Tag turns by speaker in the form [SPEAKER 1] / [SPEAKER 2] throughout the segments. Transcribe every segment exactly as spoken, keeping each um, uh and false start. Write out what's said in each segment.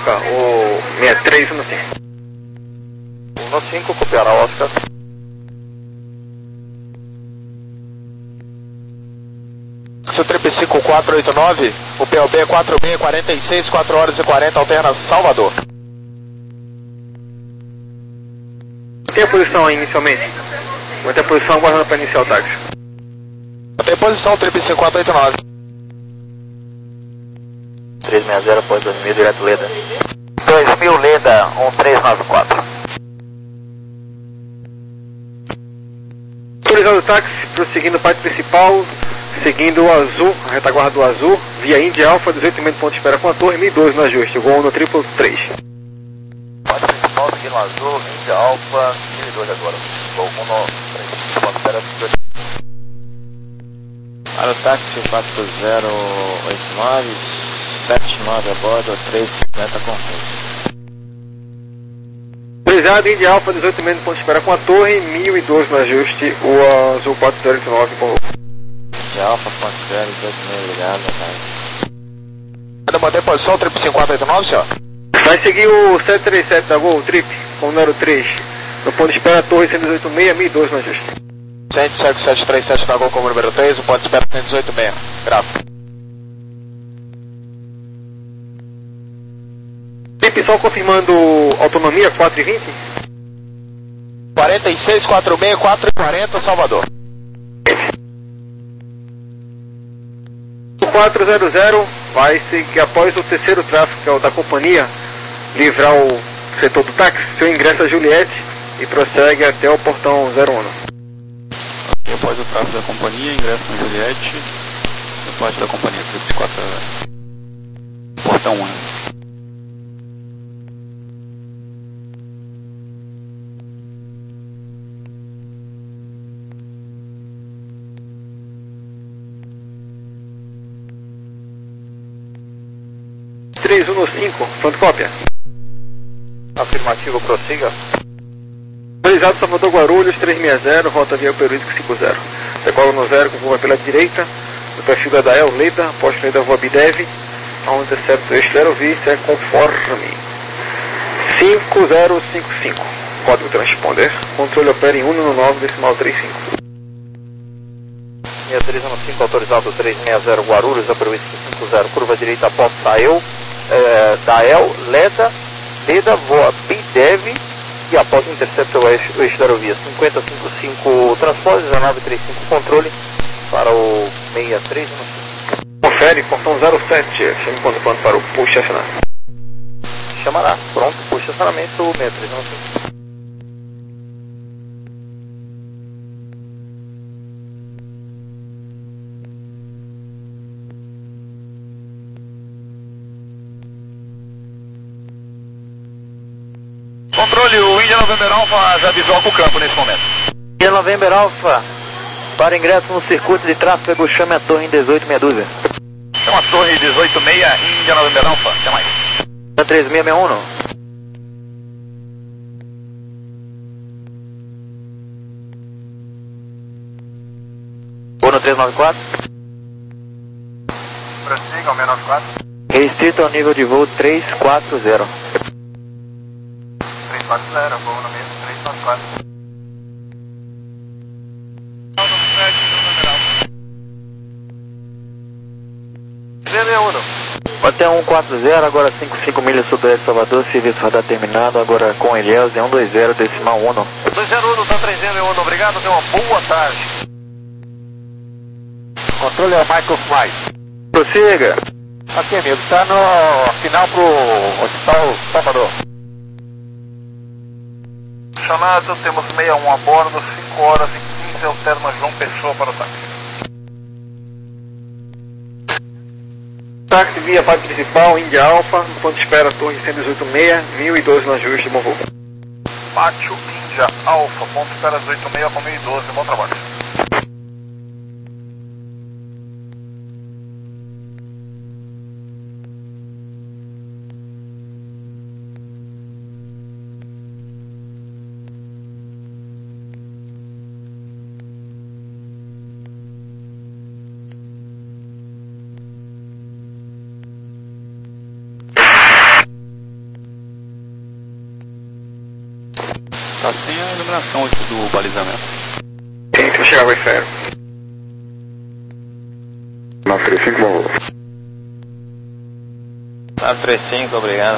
[SPEAKER 1] Oscar, o sessenta e três um cinco.
[SPEAKER 2] um cinco, copiará Oscar.
[SPEAKER 3] Triple cinco quatro oito nove, o P L B é quatro seis quatro seis, quatro horas e quarenta, alterna Salvador.
[SPEAKER 1] Tem a posição aí inicialmente? Mantém a posição aguardando para iniciar o táxi.
[SPEAKER 3] Tem posição Triple cinco quatro oito nove.
[SPEAKER 2] três seis zero após dois mil, direto Leda. dois mil Leda, um três nove quatro.
[SPEAKER 1] Autorizado o táxi, prosseguindo o pátio principal, seguindo o azul, a retaguarda do azul, via India Alpha, dezoito e meio ponto de espera com a torre, mil e doze no ajuste, gol no triplo três.
[SPEAKER 2] Pátio principal, seguindo o azul, India Alpha, mil e doze agora. Gol um no três, ponto de espera.
[SPEAKER 3] Para o táxi quatro zero oito nove, sete nove a bordo, três cinquenta com
[SPEAKER 1] Autorizado India Alpha, dezoito e meio ponto de espera com a torre, mil e doze no ajuste, o azul quatro zero oito nove com
[SPEAKER 3] India Alpha, quatro zero, dezoito e meio, ligado, tá? Ainda mantém posição Triple cinco quatro oito nove, senhor?
[SPEAKER 1] Vai seguir o sete três sete da Gol, Trip, com o número três. No ponto de espera, torre cento e dezoito seis, mil e doze no ajuste.
[SPEAKER 3] cento e sete sete três sete da Gol como número três, o ponto de espera cento e dezoito seis. Grave.
[SPEAKER 1] Trip, só confirmando autonomia, quatro e vinte.
[SPEAKER 3] quarenta e seis, quarenta e seis, quatro e quarenta, Salvador.
[SPEAKER 1] O quatro zero zero vai seguir após o terceiro tráfego, que é o da companhia, livrar o setor do táxi, seu ingresso a Juliette e prossegue até o portão zero um.
[SPEAKER 4] Após o tráfego da companhia, ingresso na Juliette, parte da companhia três quatro portão um.
[SPEAKER 1] três um cinco, fotocópia.
[SPEAKER 2] Afirmativo, prossiga.
[SPEAKER 1] Autorizado Salvador Guarulhos, três seis zero, rota via Peruísco cinco zero. Decola no zero, com curva pela direita, no perfil da Dael, Leda, após Leda Voa Bidev, ao intercepto eixo zero V, é conforme. cinco zero cinco cinco, código transponder, controle opera em um no nove, decimal trinta e cinco.
[SPEAKER 2] seis três um cinco, autorizado três seis zero Guarulhos, a Peruísco cinco zero, curva direita após Dael, é, Dael, Leda, Leda Voa Bidev, e após o intercepto o eixo, o eixo da aerovia cinquenta cinquenta e cinco transporte, dezenove trinta e cinco controle para o seis três um cinco.
[SPEAKER 1] Confere, portão zero sete, chame ponto ponto para o push acionar.
[SPEAKER 2] Chamará, pronto, puxa acionamento seis três um cinco.
[SPEAKER 3] Controle, o India November Alpha já avisou com o campo nesse momento.
[SPEAKER 2] India November Alpha, para ingresso no circuito de tráfego, chame a torre em dezoito meia dúzia.
[SPEAKER 3] Chama a torre dezoito seis, India November Alpha, até mais.
[SPEAKER 2] três seis seis um. Ou no três nove quatro.
[SPEAKER 3] Prossiga ao seis nove quatro.
[SPEAKER 2] Restrito ao nível de voo três quatro zero.
[SPEAKER 3] três quatro zero, voo no mesmo três nove quatro.
[SPEAKER 2] Até um quatro zero, agora cinco cinco milhas sobre de Salvador, serviço radar terminado, agora com Ilhéus, é um dois zero, decimal um.
[SPEAKER 3] dois zero um, tá três zero um, obrigado, tenha uma boa tarde. Controle é Michael Fly.
[SPEAKER 2] Prossiga.
[SPEAKER 3] Aqui, amigo, tá no final pro Hospital Salvador.
[SPEAKER 5] Chamado, temos sessenta e um a bordo, cinco horas e quinze, alterna João Pessoa para o táxi.
[SPEAKER 1] Táxi via parte principal, India Alpha, no ponto de espera, torre cento e dezoito seis, mil e doze no ajuste, bom voo.
[SPEAKER 5] Pátio Índia Alfa, ponto espera dezoito seis com mil e doze, bom trabalho.
[SPEAKER 4] Tá sem a iluminação aqui do balizamento.
[SPEAKER 1] Sim, se chegar vai sério.
[SPEAKER 6] nove três cinco, bom voo.
[SPEAKER 3] nove três cinco, obrigado.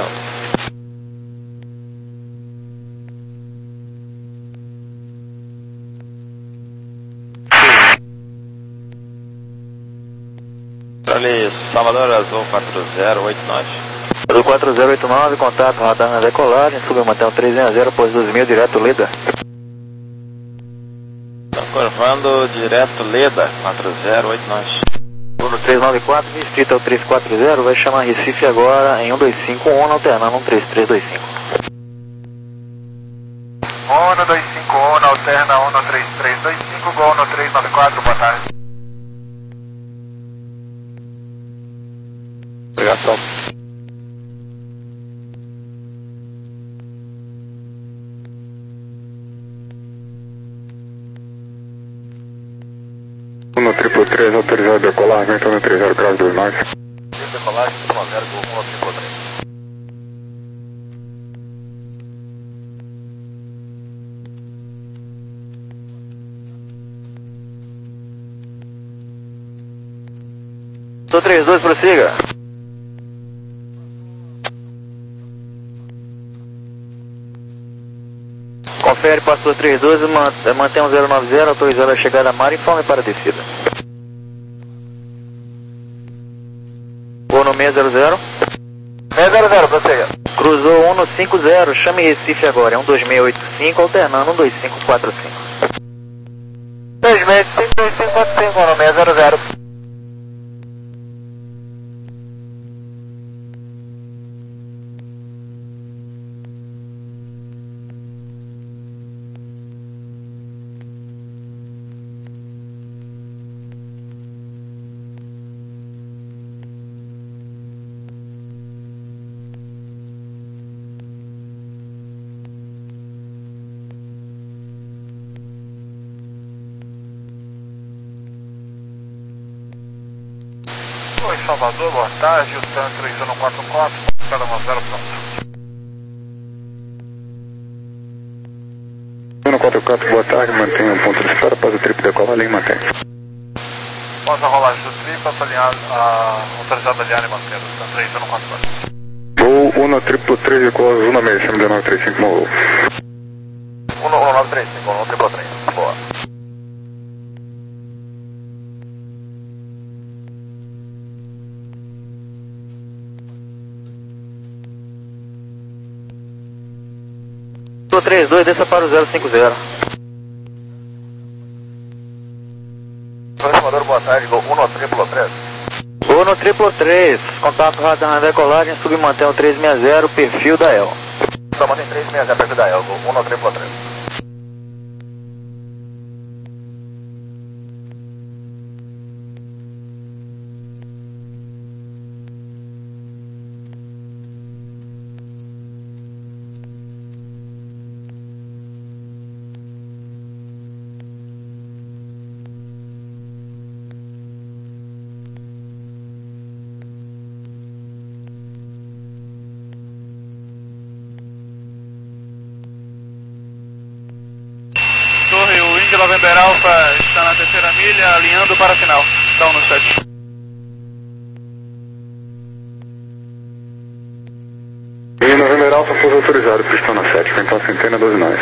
[SPEAKER 3] Ali, Salvador Azul quatro zero oito nove.
[SPEAKER 2] Azul quatro zero oito nove, contato, radar na decolagem, submantel três seis zero, pós dois mil, direto Leda.
[SPEAKER 3] Estão curvando direto Leda, quatro zero oito nove.
[SPEAKER 2] Bruno três nove quatro, distrito é o três quatro zero, vai chamar Recife agora em um dois cinco um, alternando um três três dois cinco.
[SPEAKER 5] um dois cinco um, alterna um três três dois cinco, Gol no três nove quatro, boa tarde.
[SPEAKER 3] Obrigado, Tom.
[SPEAKER 6] um triplo três, autorizado a decolar, vento um três zero, grau dois nove.
[SPEAKER 2] Decolagem, um zero, um triplo três. Sou três dois, prossiga. Confere, passou três dois, mantém um zero nove zero, autorizado a chegada a mar, informe para a descida. Vou no seis zero zero.
[SPEAKER 5] seis zero zero, prossiga.
[SPEAKER 2] Cruzou um no cinco zero, chame Recife agora, é um dois seis oito cinco, alternando um dois cinco quatro cinco.
[SPEAKER 5] dois seis cinco dois cinco quatro cinco, no seis zero zero. Oi, Salvador, boa tarde, o TAN três um quatro quatro, cada um zero, pronto.
[SPEAKER 6] um quatro quatro, boa tarde, mantenha um ponto de espera, após o triplo decolar, linha mantém.
[SPEAKER 5] Após a rolagem do triplo, autorizado a linha e mantendo, TAN três um quatro quatro.
[SPEAKER 6] Voo um triplo três, decolar azul na mesa, M D nove três cinco, bom voo.
[SPEAKER 2] um nove três cinco, um triplo três, boa. três dois, desça para o zero cinco zero.
[SPEAKER 5] Transformador, boa tarde, Gol um no triplo três.
[SPEAKER 2] Gol no triplo três, contato radar na decolagem, submantel três seis zero, perfil da E L.
[SPEAKER 5] Só mantém três seis zero, perfil da E L, Gol um no triplo três. Torre, o Indy November Alpha está na terceira milha, alinhando para a final. Down no sete.
[SPEAKER 6] Indy November Alpha, pouso autorizado, pistão na sete, ventão centena doze nove.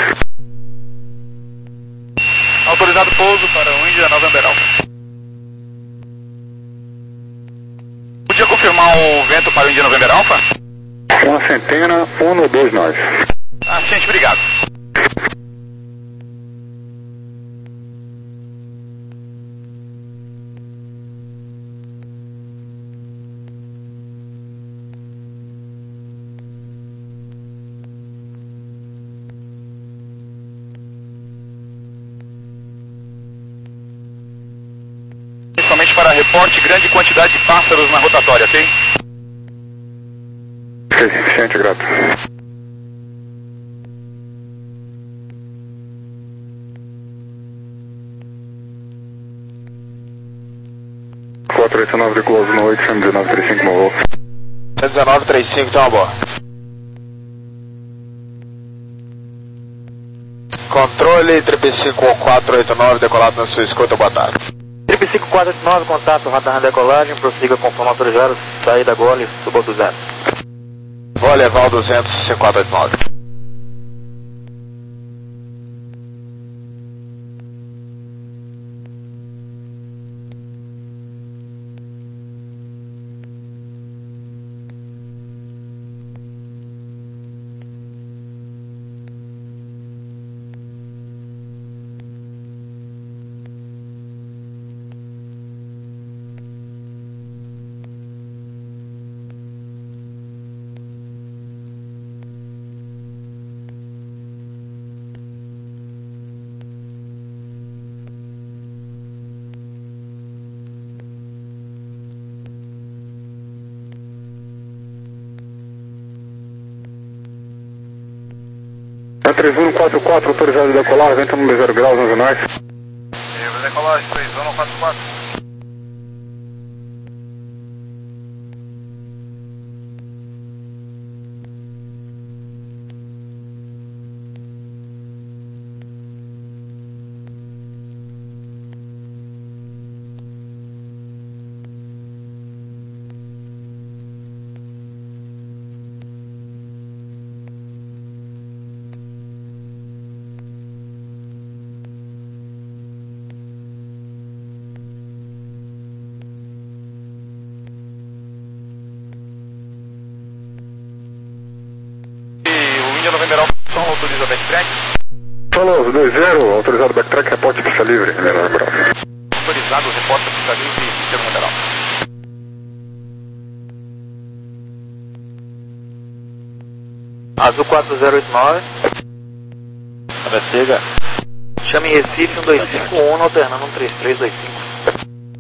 [SPEAKER 5] Autorizado pouso para o Indy November Alpha. Podia confirmar o vento para o Indy November Alpha?
[SPEAKER 6] Uma centena, um no dois nove.
[SPEAKER 5] Ah, gente, obrigado. Somente para reporte, grande quantidade de pássaros na rotatória, ok?
[SPEAKER 6] Ok, suficiente, grato. quatro oito nove, decolar no oito, M D nove três cinco, bom voo.
[SPEAKER 3] um nove três cinco, tá uma boa. Controle, triplo cinco quatro oito nove, decolado na sua escuta, boa tarde.
[SPEAKER 2] triplo cinco quatro oito nove, contato, radar na decolagem, prossiga conforme autorizado, saída Gole, suba duzentos.
[SPEAKER 3] Vou levar o duzentos, cinco quatro oito nove.
[SPEAKER 6] três um quatro quatro, autorizado de decolar, vento no zero graus, onze nós.
[SPEAKER 5] Decolagem três um quatro quatro. November Alfa, autoriza backtrack.
[SPEAKER 6] Solos dois zero, autorizado backtrack, reporte pista livre, November Alfa.
[SPEAKER 5] Autorizado, reporte pista livre, pista November Alfa.
[SPEAKER 2] Azul quatro zero oito nove.
[SPEAKER 3] Siga.
[SPEAKER 2] Chame Recife um dois cinco um, alternando um três três dois cinco.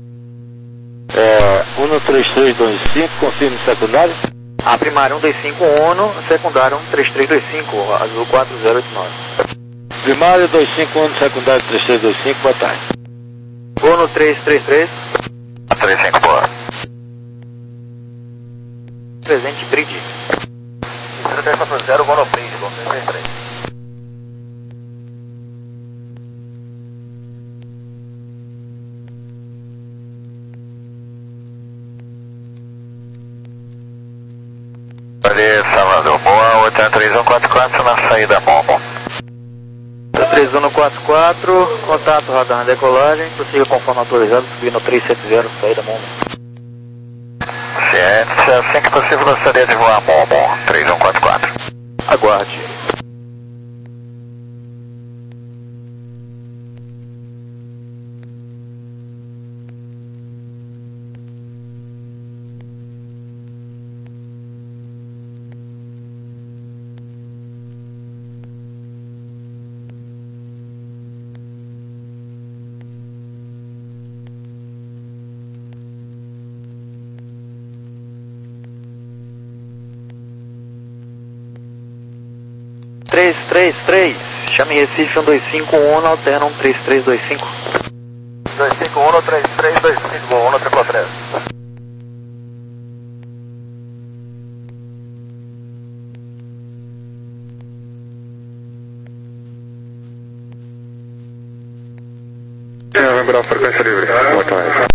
[SPEAKER 3] É, um três três dois cinco, confirme secundário.
[SPEAKER 2] A primária um dois cinco um, secundária um três três dois cinco, Azul quatro zero oito nove.
[SPEAKER 3] Primário dois cinco um, secundário três três dois cinco, boa tarde.
[SPEAKER 2] Vou no três três três.
[SPEAKER 3] três cinco, boa.
[SPEAKER 2] Presente, Bridge.
[SPEAKER 5] três quatro zero, vou no Bridge, vou no três três.
[SPEAKER 3] Salvador, boa, oito três um quatro quatro na saída Momo.
[SPEAKER 2] três um quatro quatro, contato, radar na decolagem, prossiga conforme autorizado, subindo três sete zero, saída Momo.
[SPEAKER 3] Ciente, assim que possível gostaria de voar Momo, três um quatro quatro.
[SPEAKER 2] Aguarde. três três três, chame Recife um dois cinco um, alterna um três três dois cinco.
[SPEAKER 5] dois cinco um, três três dois cinco, um triplo três.
[SPEAKER 6] November Alfa, frequência livre, boa tarde.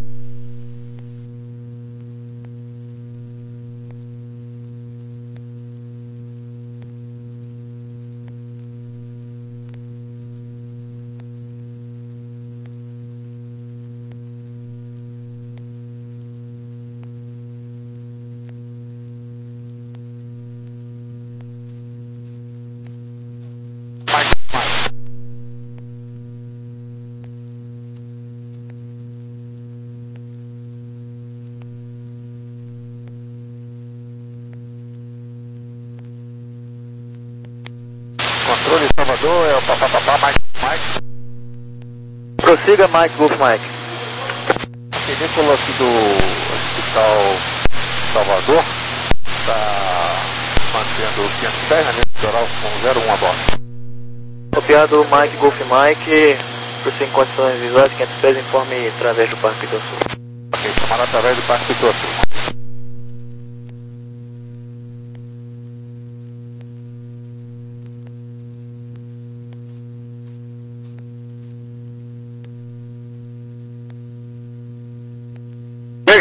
[SPEAKER 3] Controle Salvador, é o papapá, Mike, Mike.
[SPEAKER 2] Prossiga, Mike, Golf Mike.
[SPEAKER 3] Película aqui do Hospital Salvador está mantendo quinhentos dez, né, litoral com zero um a bordo.
[SPEAKER 2] Copiado Mike, Golf Mike, prossiga em condições visuais, quinhentos pés, informe através do Parque do Sul.
[SPEAKER 3] Ok, chamar através do Parque do Sul.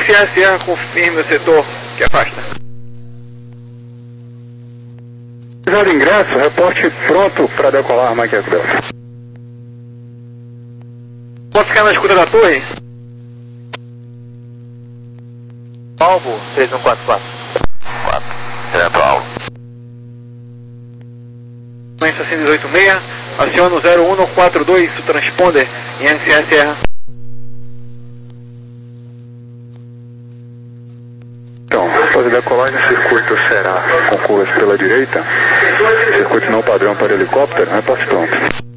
[SPEAKER 1] Sierra Sierra, confirme o setor que afasta.
[SPEAKER 6] Autorizado ingresso, reporte pronto para decolar, Mike Eco Delta.
[SPEAKER 1] Posso ficar na escuta da torre?
[SPEAKER 2] Alvo três um quatro quatro. quatro. Direto alvo.
[SPEAKER 1] Sequência cento e dezoito seis, aciona o zero um quatro dois, o transponder em S R Sierra.
[SPEAKER 6] Então, após a decolagem, o circuito será com curvas pela direita, circuito não padrão para helicóptero, reporte pronto.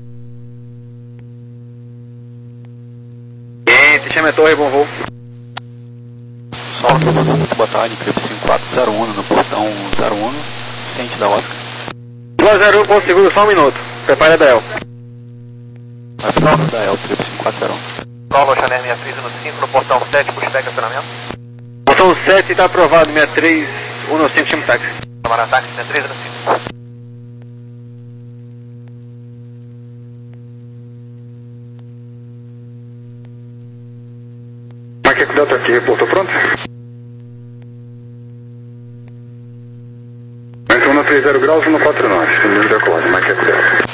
[SPEAKER 1] Gente, chame a torre, bom voo.
[SPEAKER 4] Solo muito boa tarde, Cripto cinco quatro zero um no portão zero um, ciente da Oscar.
[SPEAKER 1] dois zero um, ponto seguro, só um minuto. Prepare a Dael.
[SPEAKER 4] Vai ficar no Dael, Cripto cinco quatro zero um.
[SPEAKER 2] Solo Chanel sessenta e três no cinco, no portão sete, push back acionamento.
[SPEAKER 1] Portão sete está aprovado, sessenta e três, um cinco, chame táxi.
[SPEAKER 2] Tomar ataque, sessenta e três no cinco.
[SPEAKER 6] Mike Eco Delta aqui, reportou pronto? um três zero graus, um quatro nove, nível de decolagem, Mike Eco Delta.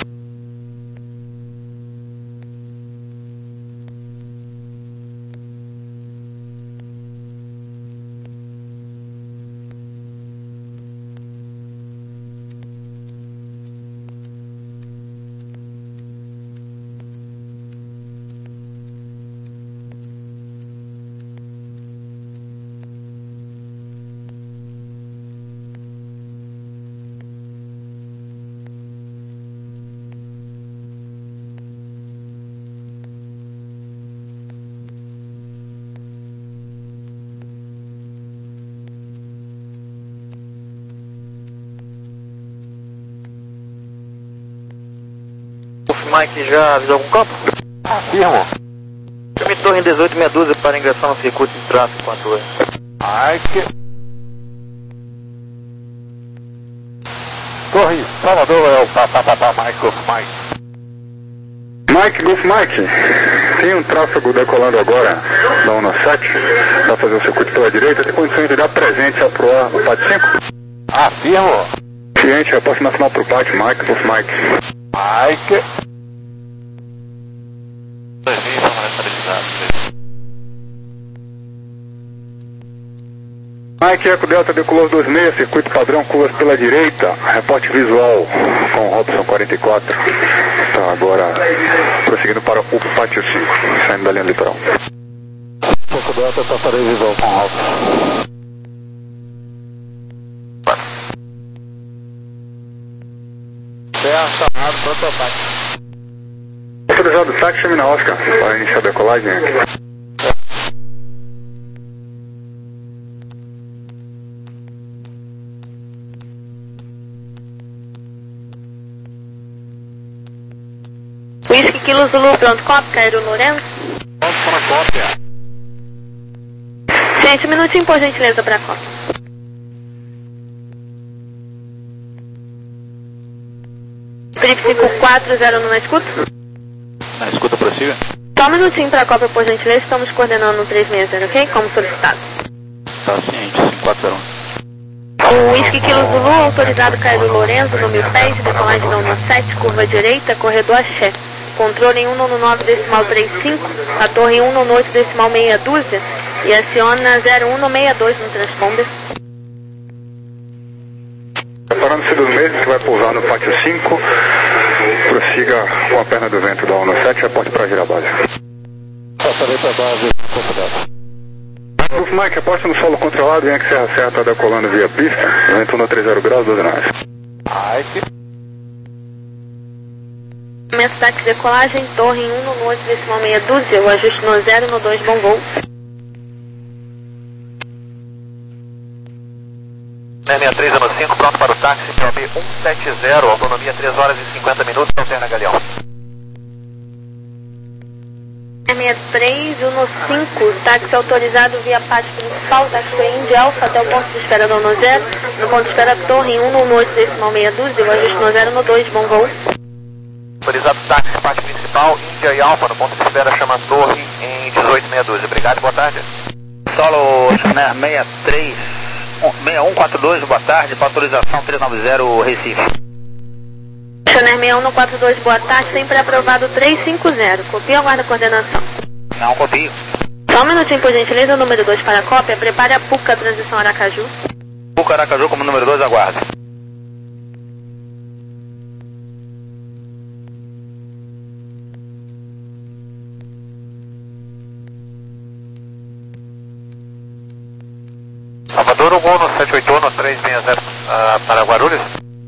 [SPEAKER 2] Mike já avisou algum campo?
[SPEAKER 3] Afirmo.
[SPEAKER 2] Chame torre em dezoito meia dúzia para ingressar no circuito de tráfego com a torre.
[SPEAKER 3] Mike. Torre, Salvador é o papapá, Mike Golf Mike.
[SPEAKER 6] Mike, Golf Mike, tem um tráfego decolando agora da um sete, para fazer o circuito pela direita, tem condições de dar presente ao Pro A no P A T cinco?
[SPEAKER 3] Afirmo.
[SPEAKER 6] Cliente, reposto nacional pro P A T, Mike, Golf Mike.
[SPEAKER 3] Mike.
[SPEAKER 6] Mike Eco Delta decolou dois seis, circuito padrão, curvas pela direita, reporte visual com Robson quarenta e quatro. Está agora prosseguindo para o Pátio cinco, saindo da linha litoral.
[SPEAKER 3] Eco Delta está para visual com Robson. Terra, chamado, pronto ataque.
[SPEAKER 6] Autorizado táxi, chame na Oscar para iniciar a decolagem.
[SPEAKER 7] Whisky Kilo Zulu, pronto, cópia, Cairo Lourenço.
[SPEAKER 3] Vamos para a cópia.
[SPEAKER 7] Gente, um minutinho, por gentileza, para a cópia. Felipe cinco quatro zero um na escuta?
[SPEAKER 4] Na escuta, prossiga.
[SPEAKER 7] Só um minutinho para a cópia, por gentileza, estamos coordenando no três seis zero, ok? Como solicitado.
[SPEAKER 4] Tá ciente, cinco quatro zero um.
[SPEAKER 7] O Whisky Kilo Zulu, autorizado Cairo Lourenço, no mil pés, decolagem da um sete, curva direita, corredor Axé. Controle em um nove decimal trinta e cinco, a torre em um oito decimal meia dúzia e aciona zero um seis dois no transponder.
[SPEAKER 6] Preparando-se dos meses que vai pousar no Pátio cinco, prossiga com a perna do vento da um sete, reporte para girar a base.
[SPEAKER 3] Passarei para a base, ponto dela.
[SPEAKER 6] Golf Mike, reporte no solo controlado, Yankee Serra Serra está decolando via pista, vento um três zero graus, doze nove.
[SPEAKER 3] Mike.
[SPEAKER 7] Ataque de decolagem, torre em um oito decimal meia dúzia, o ajuste no zero no dois, bom voo.
[SPEAKER 2] sessenta e três no cinco, pronto para o táxi, P O B cento e setenta, autonomia três horas e cinquenta minutos, alterna Galeão.
[SPEAKER 7] sessenta e três no cinco, táxi autorizado via parte principal, táxi Indy Alfa até o ponto de espera do um zero, no ponto de espera torre em um oito decimal meia dúzia, o ajuste no zero no dois, bom voo.
[SPEAKER 2] Autorizado táxi, parte principal, Índia e Alfa, no ponto de espera chama torre em dezoito meia dúzia. Obrigado, boa tarde. Solo Channel sessenta e três, sessenta e um quarenta e dois, boa tarde, para autorização trezentos e noventa Recife.
[SPEAKER 7] Channel sessenta e um quarenta e dois, boa tarde, sempre aprovado trezentos e cinquenta. Copia ou aguarda a coordenação?
[SPEAKER 2] Não, copio.
[SPEAKER 7] Só um minutinho, por gentileza, número dois para a cópia, prepare a Puca, transição Aracaju.
[SPEAKER 2] Puca Aracaju como número dois, aguarda.
[SPEAKER 3] Salvador, o gol no sete oito um, três seis zero uh, para Guarulhos.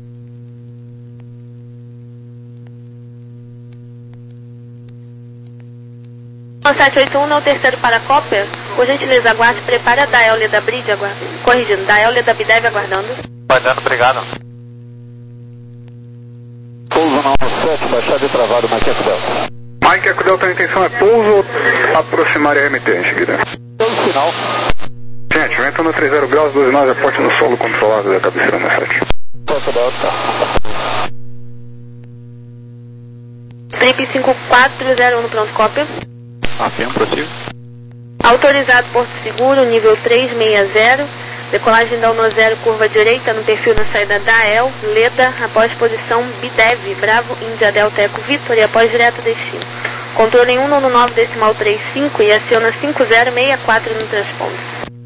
[SPEAKER 7] No sete oito um, no terceiro para a cópia, por gentileza, aguarde, prepare a Dael Leda Bride, aguarde. Corrigindo, Dael Leda Bidev aguardando.
[SPEAKER 3] Aguardando, obrigado.
[SPEAKER 6] Pouso no sete, baixado e travado, Mike Eco Delta. Mike Eco Delta, a intenção é pouso, aproximar e remeter em seguida.
[SPEAKER 3] Pelo final.
[SPEAKER 6] Gente, vento no trinta graus, doze nós, aporte no solo controlado da cabeceira no sete.
[SPEAKER 3] Eco Delta.
[SPEAKER 7] Trip cinco quatro zero um no pronto, cópia.
[SPEAKER 4] A P M, prossigo.
[SPEAKER 7] Autorizado Porto Seguro, nível trezentos e sessenta, decolagem da Uno zero, curva direita, no perfil na saída da E L, Leda, após posição Bidev, Bravo, Índia, Delta, Eco, Vitor e após direto destino. Controle em cento e nove decimal trinta e cinco e aciona cinco zero seis quatro no transponder.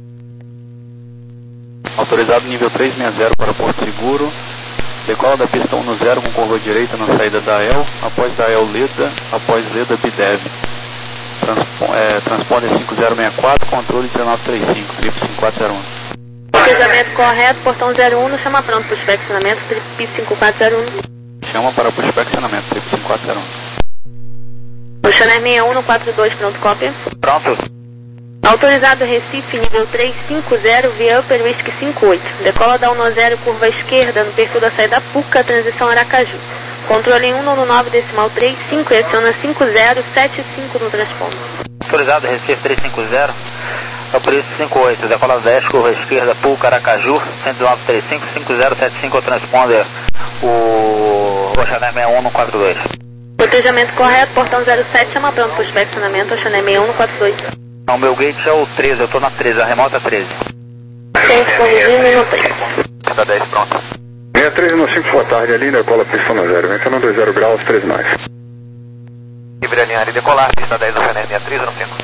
[SPEAKER 4] Autorizado nível trezentos e sessenta para Porto Seguro. Decola da pista cento com curva direita na saída da E L, após da E L Leda, após Leda Bidev. Transpo, é, transponder cinco zero seis quatro, controle dezenove trinta e cinco, trip cinco quatro zero um.
[SPEAKER 7] Pesquisamento correto, portão zero um, no chama pronto para o inspecionamento, trip cinco quatro zero um.
[SPEAKER 4] Chama para o inspecionamento, trip cinco quatro zero um.
[SPEAKER 7] O Channel sessenta e um no quarenta e dois, pronto, cópia.
[SPEAKER 2] Pronto.
[SPEAKER 7] Autorizado Recife, nível trezentos e cinquenta, via Upper Whisky cinquenta e oito. Decola da Uno zero, curva esquerda, no perfil da saída Puca, transição Aracaju. Controle em cento e nove decimal trinta e cinco e aciona cinco zero sete cinco no transponder.
[SPEAKER 2] Autorizado Recife trezentos e cinquenta, Upper Whisky cinquenta e oito, decola dez, curva esquerda, Puca Aracaju, cento e nove trinta e cinco, cinco zero sete cinco, transponder o, o Channel sessenta e um no quarenta e dois.
[SPEAKER 7] Protejamento correto, portão zero sete, chama pronto para o inspecionamento, o Channel sessenta e um no quarenta e dois.
[SPEAKER 2] Não, meu gate é o treze, eu tô na treze, a remota é treze.
[SPEAKER 7] Tem corrigindo no treze.
[SPEAKER 2] Cada dez, pronto.
[SPEAKER 6] sessenta e três no cinco, boa tarde, ali, decola pista no zero, vento no dois zero graus, três mais.
[SPEAKER 3] Livre alinhar e decolar, pista dez no Channel sessenta e três no cinco.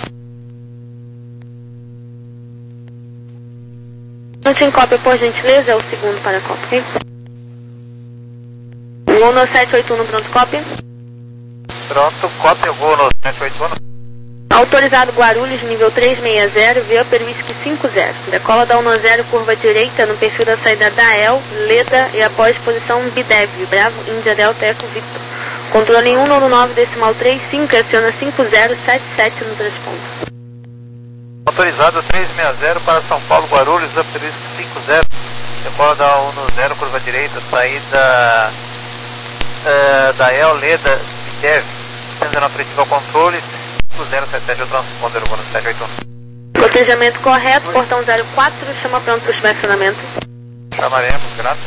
[SPEAKER 7] Não tinha cópia, por gentileza, é o segundo para a cópia, ok? O Uno sete oito um no pronto, cópia.
[SPEAKER 3] Pronto, cópia, vou no sete oito um.
[SPEAKER 7] Autorizado Guarulhos, nível trezentos e sessenta, via Upper Whisky cinquenta. Decola da Uno zero, curva direita, no perfil da saída da E L, Leda e após posição Bidev, Bravo, Índia, Delta, Eco, Victor. Controle em cento e nove decimal trinta e cinco e aciona cinco zero sete sete no transponder.
[SPEAKER 3] Autorizado trezentos e sessenta para São Paulo, Guarulhos, Upper Whisky cinquenta. Decola da Uno zero, curva direita, saída uh, da E L, Leda, Bidev, cento e nove trinta e cinco ao controle. zero sete sete, o transponder, o sete oito um.
[SPEAKER 7] Protejamento correto, portão zero quatro, chama pronto para o inspecionamento.
[SPEAKER 3] Chamaremos, graças.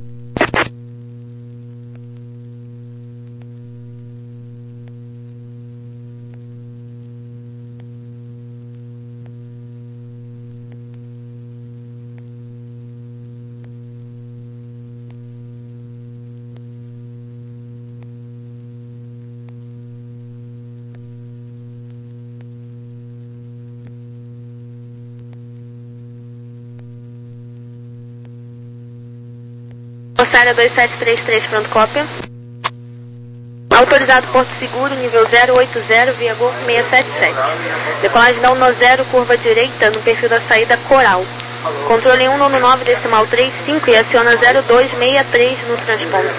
[SPEAKER 7] Área dois sete três três, pronto, cópia. Autorizado Porto Seguro, nível zero oito zero, via Golf seiscentos e setenta e sete. Decolagem da Uno zero, curva direita, no perfil da saída Coral. Controle em cento e nove decimal trinta e cinco e aciona zero dois seis três no transponder.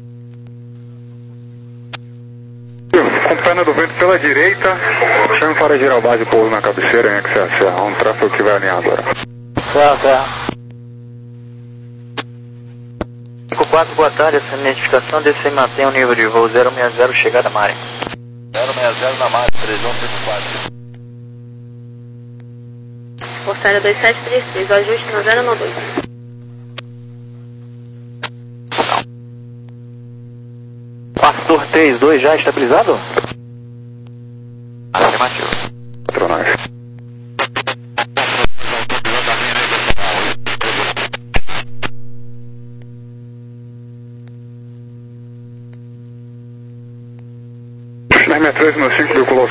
[SPEAKER 6] Com perna do vento pela direita, chame para girar base e pouso na cabeceira, em que você há um tráfego que vai alinhar agora.
[SPEAKER 2] Certo, certo. cinco quatro, boa tarde, essa identificação desse se mantém o nível de voo zero seis zero, chegada Mari.
[SPEAKER 3] zero seis zero na Mari, três um cinco quatro.
[SPEAKER 7] Postária dois sete três três, o ajuste no zero no dois.
[SPEAKER 2] Pastor três dois já estabilizado?
[SPEAKER 3] Afirmativo.
[SPEAKER 6] Patronagem.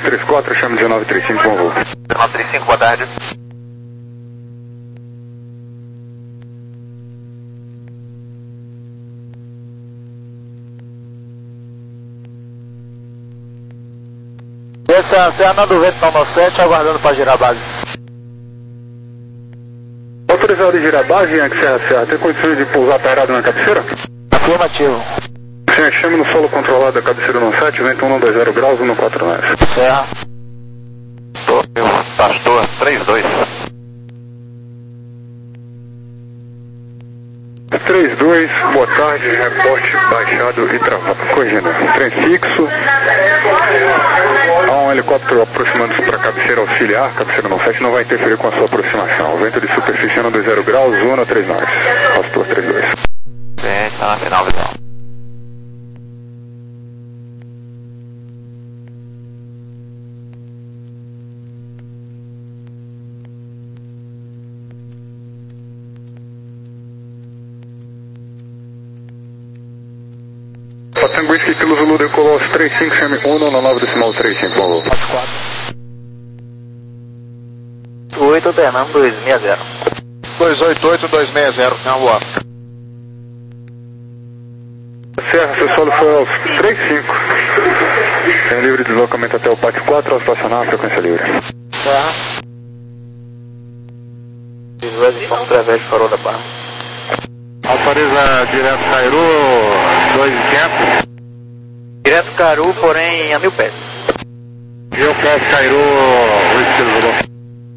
[SPEAKER 6] trinta e quatro, chame dezenove trinta e cinco, bom voo.
[SPEAKER 2] dezenove trinta e cinco, boa tarde.
[SPEAKER 3] Essa Serra do Vento nove sete, aguardando para girar a base.
[SPEAKER 6] Autorizado de girar a base, Yankee Serra Serra, tem condições de pousar parado na cabeceira?
[SPEAKER 3] Afirmativo.
[SPEAKER 6] Sim, chame no solo controlado da cabeceira nove sete, vento um vinte graus, um quatro nove.
[SPEAKER 3] Serra.
[SPEAKER 2] Pastor trinta e dois.
[SPEAKER 6] trinta e dois, boa tarde, reporte baixado e travado. Corrigindo, trem fixo. Há um helicóptero aproximando-se para a cabeceira auxiliar, cabeceira nove sete não vai interferir com a sua aproximação. Vento de superfície um vinte graus, zona trinta e nove. Pastor trinta e dois.
[SPEAKER 2] Bem, está na final visão.
[SPEAKER 6] Patango Whisky, Kilo Zulu, decolou aos trinta e cinco, chame um nove nove decimal trinta e cinco, por favor.
[SPEAKER 3] oito Fernando dois seis zero.
[SPEAKER 2] dois oito oito dois seis zero, na rua.
[SPEAKER 6] Serra, seu solo foi aos trinta e cinco. Tem livre deslocamento até o pátio quatro, ao estacionar, frequência livre.
[SPEAKER 3] Serra. Visuais de ponto através de farol da barra.
[SPEAKER 6] Autoriza direto Cairu, dois mil e quinhentos.
[SPEAKER 3] Direto Caru, porém a mil pés.
[SPEAKER 6] Eu peço Cairu, Whisky Zulu.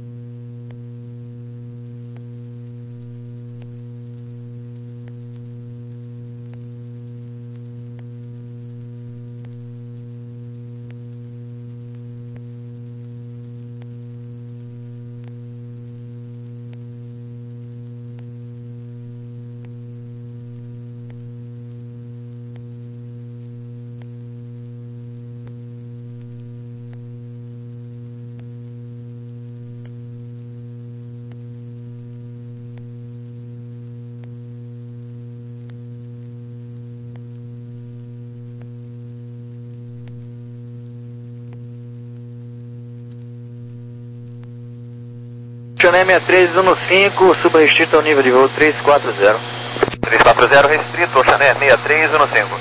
[SPEAKER 3] Chanel sessenta e três, um cinco, subrestrito ao nível de voo três quatro zero.
[SPEAKER 2] três quatro zero restrito, Chanel sessenta e três, um cinco.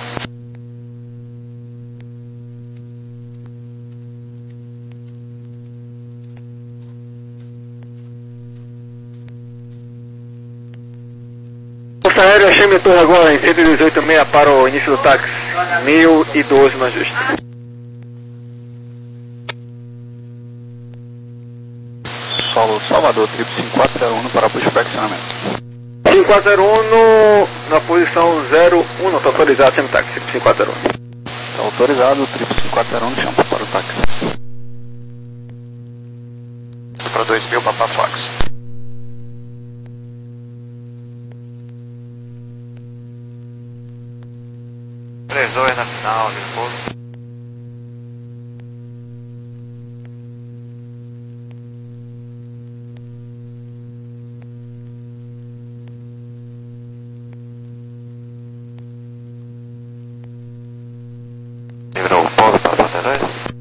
[SPEAKER 1] Força Aérea, chame a torre agora em cento e dezoito vírgula seis para o início do táxi. mil e doze no ajuste.
[SPEAKER 4] Solo Salvador, trip cinco quatro zero um para pushback acionamento.
[SPEAKER 1] cinco quatro zero um no, na posição zero um, não está autorizado, sempre táxi, cinco quatro zero um.
[SPEAKER 4] Está autorizado, trip cinco quatro zero um, chama para o táxi.
[SPEAKER 2] Para dois mil, Papa Fox. três dois na final, Lisboa.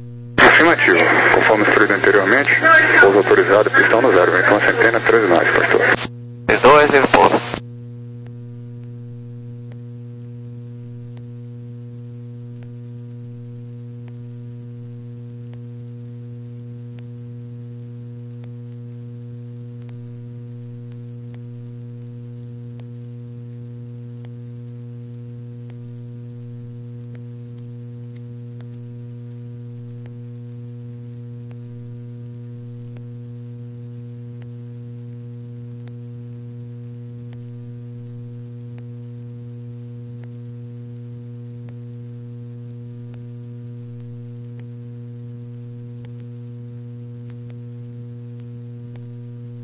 [SPEAKER 6] Afirmativo. Conforme escrito anteriormente, pouso autorizado, pistão no zero, vento uma centena, treze nós,